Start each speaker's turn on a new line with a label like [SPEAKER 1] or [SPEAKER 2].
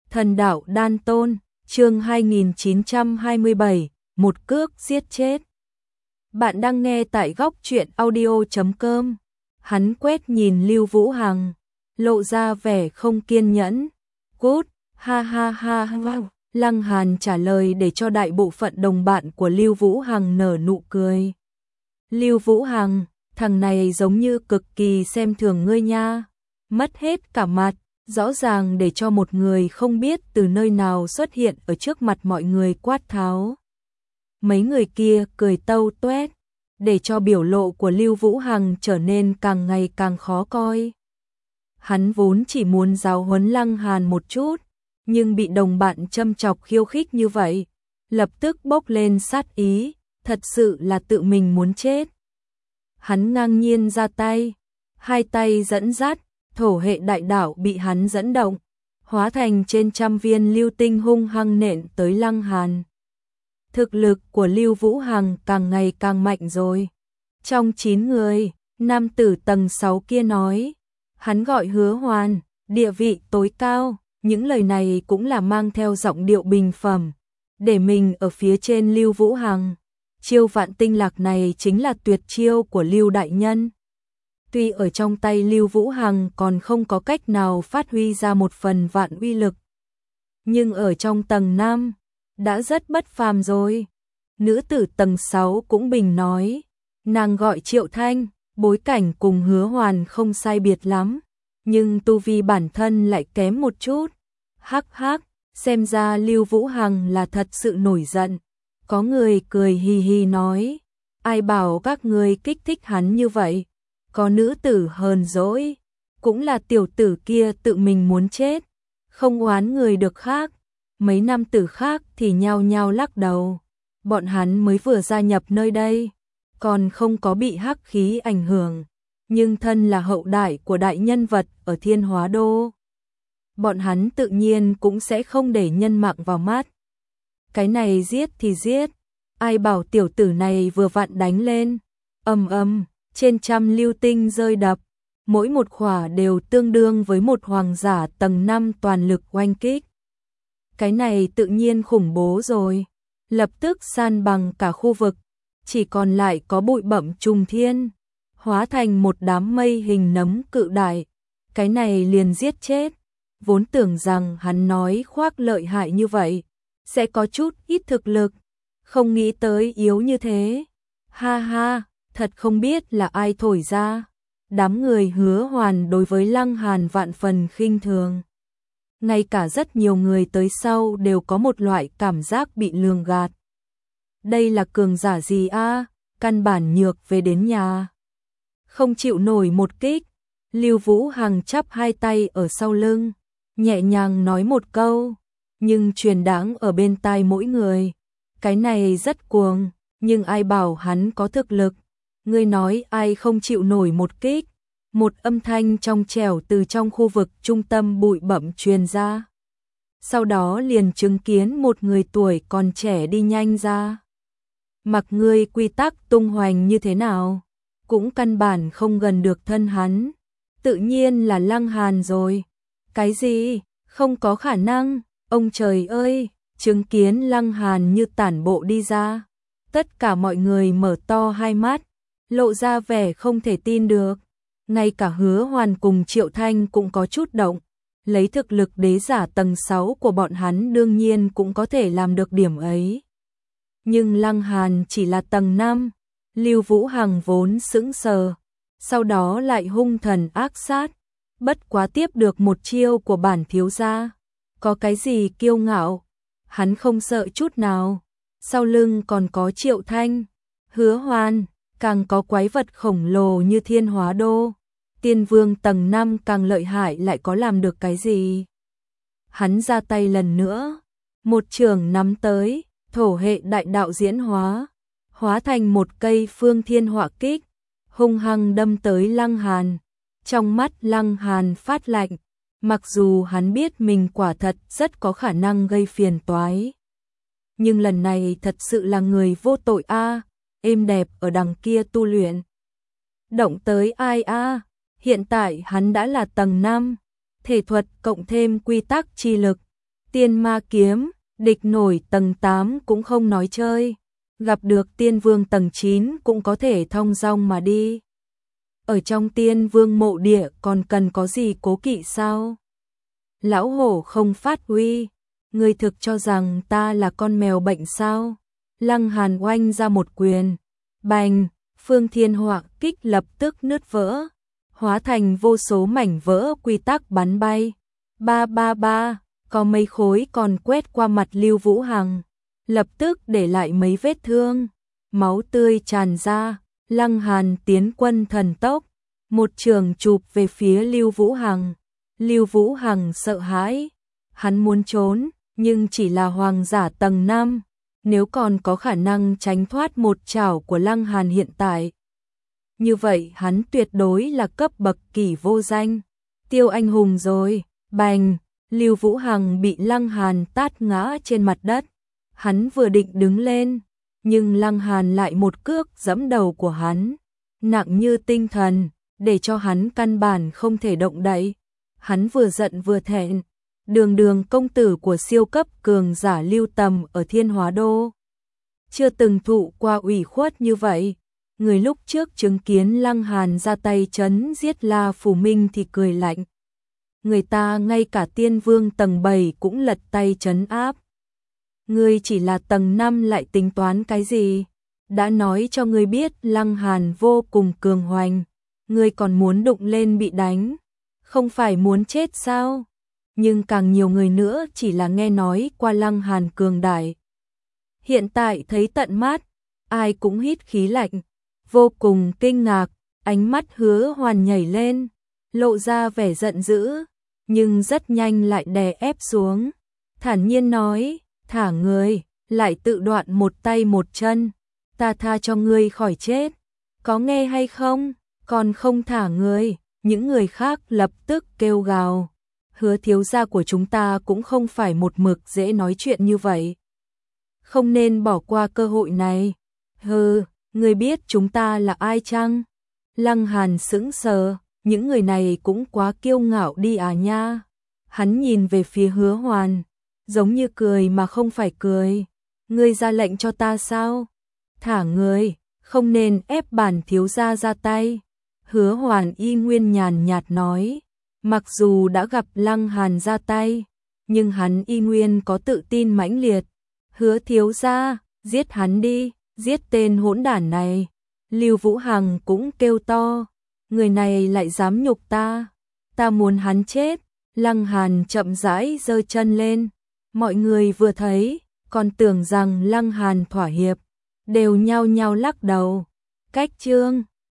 [SPEAKER 1] Thần đạo đan tôn, chương 2927, một cước giết chết. Bạn đang nghe tại góc truyện audio.com. Hắn quét nhìn Lưu Vũ Hằng, lộ ra vẻ không kiên nhẫn. Cút, ha ha ha wow. Lăng Hàn trả lời để cho đại bộ phận đồng bạn của Lưu Vũ Hằng nở nụ cười. Lưu Vũ Hằng, thằng này giống như cực kỳ xem thường ngươi nha. Mất hết cả mặt, rõ ràng để cho một người không biết từ nơi nào xuất hiện ở trước mặt mọi người quát tháo. Mấy người kia cười tâu tuét, để cho biểu lộ của Lưu Vũ Hằng trở nên càng ngày càng khó coi. Hắn vốn chỉ muốn giáo huấn Lăng Hàn một chút, nhưng bị đồng bạn châm chọc khiêu khích như vậy, lập tức bốc lên sát ý, thật sự là tự mình muốn chết. Hắn ngang nhiên ra tay, hai tay dẫn dắt, thổ hệ đại đạo bị hắn dẫn động, hóa thành trên trăm viên lưu tinh hung hăng nện tới Lăng Hàn. Thực lực của Lưu Vũ Hằng càng ngày càng mạnh rồi. Trong 9 người, nam tử tầng 6 kia nói, hắn gọi Hứa Hoàn, địa vị tối cao, những lời này cũng là mang theo giọng điệu bình phẩm, để mình ở phía trên Lưu Vũ Hằng. Chiêu vạn tinh lạc này chính là tuyệt chiêu của Lưu đại nhân. Tuy ở trong tay Lưu Vũ Hằng còn không có cách nào phát huy ra một phần vạn uy lực, nhưng ở trong tầng 5 đã rất bất phàm rồi. Nữ tử tầng 6 cũng bình nói, nàng gọi Triệu Thanh, bối cảnh cùng Hứa Hoàn không sai biệt lắm, nhưng tu vi bản thân lại kém một chút. Hắc hắc, xem ra Lưu Vũ Hằng là thật sự nổi giận. Có người cười hì hì nói, ai bảo các người kích thích hắn như vậy. Có nữ tử hờn dỗi, cũng là tiểu tử kia tự mình muốn chết, không oán người được khác. Mấy nam tử khác thì nhao nhao lắc đầu, bọn hắn mới vừa gia nhập nơi đây, còn không có bị hắc khí ảnh hưởng, nhưng thân là hậu đại của đại nhân vật ở Thiên Hóa Đô, bọn hắn tự nhiên cũng sẽ không để nhân mạng vào mắt. Cái này giết thì giết, ai bảo tiểu tử này vừa vặn đánh lên, ầm ầm, trên trăm lưu tinh rơi đập, mỗi một khỏa đều tương đương với một hoàng giả tầng 5 toàn lực oanh kích. Cái này tự nhiên khủng bố rồi, lập tức san bằng cả khu vực, chỉ còn lại có bụi bặm trùng thiên, hóa thành một đám mây hình nấm cự đại. Cái này liền giết chết, vốn tưởng rằng hắn nói khoác lợi hại như vậy, sẽ có chút ít thực lực, không nghĩ tới yếu như thế. Ha ha, thật không biết là ai thổi ra. Đám người Hứa Hoàn đối với Lăng Hàn vạn phần khinh thường. Ngay cả rất nhiều người tới sau đều có một loại cảm giác bị lường gạt. Đây là cường giả gì a? Căn bản nhược về đến nhà. Không chịu nổi một kích. Lưu Vũ Hằng chắp hai tay ở sau lưng, nhẹ nhàng nói một câu, nhưng truyền đáng ở bên tai mỗi người. Cái này rất cuồng, nhưng ai bảo hắn có thực lực. Ngươi nói ai không chịu nổi một kích. Một âm thanh trong trẻo từ trong khu vực trung tâm bụi bặm truyền ra. Sau đó liền chứng kiến một người tuổi còn trẻ đi nhanh ra. Mặc ngươi quy tắc tung hoành như thế nào, cũng căn bản không gần được thân hắn. Tự nhiên là Lăng Hàn rồi. Cái gì? Không có khả năng. Ông trời ơi, chứng kiến Lăng Hàn như tản bộ đi ra. Tất cả mọi người mở to hai mắt, lộ ra vẻ không thể tin được. Ngay cả Hứa Hoàn cùng Triệu Thanh cũng có chút động, lấy thực lực đế giả tầng 6 của bọn hắn đương nhiên cũng có thể làm được điểm ấy. Nhưng Lăng Hàn chỉ là tầng 5, Lưu Vũ Hằng vốn sững sờ, sau đó lại hung thần ác sát, bất quá tiếp được một chiêu của bản thiếu gia. Có cái gì kiêu ngạo, hắn không sợ chút nào, sau lưng còn có Triệu Thanh, Hứa Hoàn, càng có quái vật khổng lồ như Thiên Hóa Đô. Tiên vương tầng 5 càng lợi hại lại có làm được cái gì? Hắn ra tay lần nữa, một chưởng nắm tới, thổ hệ đại đạo diễn hóa, hóa thành một cây phương thiên hỏa kích, hung hăng đâm tới Lăng Hàn. Trong mắt Lăng Hàn phát lạnh, mặc dù hắn biết mình quả thật rất có khả năng gây phiền toái. Nhưng lần này thật sự là người vô tội a, êm đẹp ở đằng kia tu luyện. Động tới ai a? Hiện tại hắn đã là tầng 5, thể thuật cộng thêm quy tắc chi lực, Tiên ma kiếm, địch nổi tầng 8 cũng không nói chơi, gặp được tiên vương tầng 9 cũng có thể thong dong mà đi. Ở trong tiên vương mộ địa còn cần có gì cố kỵ sao? Lão hổ không phát huy, ngươi thực cho rằng ta là con mèo bệnh sao? Lăng Hàn oanh ra một quyền, bành, phương thiên họa kích lập tức nứt vỡ, hóa thành vô số mảnh vỡ quy tắc bắn bay. Ba ba ba, có mấy khối còn quét qua mặt Lưu Vũ Hằng, lập tức để lại mấy vết thương, máu tươi tràn ra. Lăng Hàn tiến quân thần tốc, một trường chụp về phía Lưu Vũ Hằng. Lưu Vũ Hằng sợ hãi, hắn muốn trốn, nhưng chỉ là hoàng giả tầng 5, nếu còn có khả năng tránh thoát một chảo của Lăng Hàn hiện tại. Như vậy hắn tuyệt đối là cấp bậc kỷ vô danh, tiêu anh hùng rồi. Bành, Lưu Vũ Hằng bị Lăng Hàn tát ngã trên mặt đất. Hắn vừa định đứng lên, nhưng Lăng Hàn lại một cước giẫm đầu của hắn, nặng như tinh thần, để cho hắn căn bản không thể động đậy. Hắn vừa giận vừa thẹn, đường đường công tử của siêu cấp cường giả Lưu Tầm ở Thiên Hóa Đô, chưa từng thụ qua ủy khuất như vậy. Người lúc trước chứng kiến Lăng Hàn ra tay chấn giết La Phủ Minh thì cười lạnh. Người ta ngay cả tiên vương tầng 7 cũng lật tay trấn áp. Ngươi chỉ là tầng 5 lại tính toán cái gì? Đã nói cho ngươi biết Lăng Hàn vô cùng cường hoành, ngươi còn muốn đụng lên bị đánh, không phải muốn chết sao? Nhưng càng nhiều người nữa chỉ là nghe nói qua Lăng Hàn cường đại. Hiện tại thấy tận mắt, ai cũng hít khí lạnh, vô cùng kinh ngạc, ánh mắt Hứa Hoàn nhảy lên, lộ ra vẻ giận dữ, nhưng rất nhanh lại đè ép xuống, thản nhiên nói, thả người, lại tự đoạn một tay một chân, ta tha cho ngươi khỏi chết, có nghe hay không? Còn không thả người. Những người khác lập tức kêu gào, Hứa thiếu gia của chúng ta cũng không phải một mực dễ nói chuyện như vậy, không nên bỏ qua cơ hội này. Hừ, ngươi biết chúng ta là ai chăng? Lăng Hàn sững sờ, những người này cũng quá kiêu ngạo đi à nha. Hắn nhìn về phía Hứa Hoàn, giống như cười mà không phải cười. Ngươi ra lệnh cho ta sao? Thả người, không nên ép bản thiếu gia ra tay. Hứa Hoàn y nguyên nhàn nhạt nói, mặc dù đã gặp Lăng Hàn ra tay, nhưng hắn y nguyên có tự tin mãnh liệt. Hứa thiếu gia, giết hắn đi, giết tên hỗn đản này. Lưu Vũ Hằng cũng kêu to, người này lại dám nhục ta, ta muốn hắn chết. Lăng Hàn chậm rãi giơ chân lên, mọi người vừa thấy, còn tưởng rằng Lăng Hàn thỏa hiệp, đều nhao nhao lắc đầu. Cách chương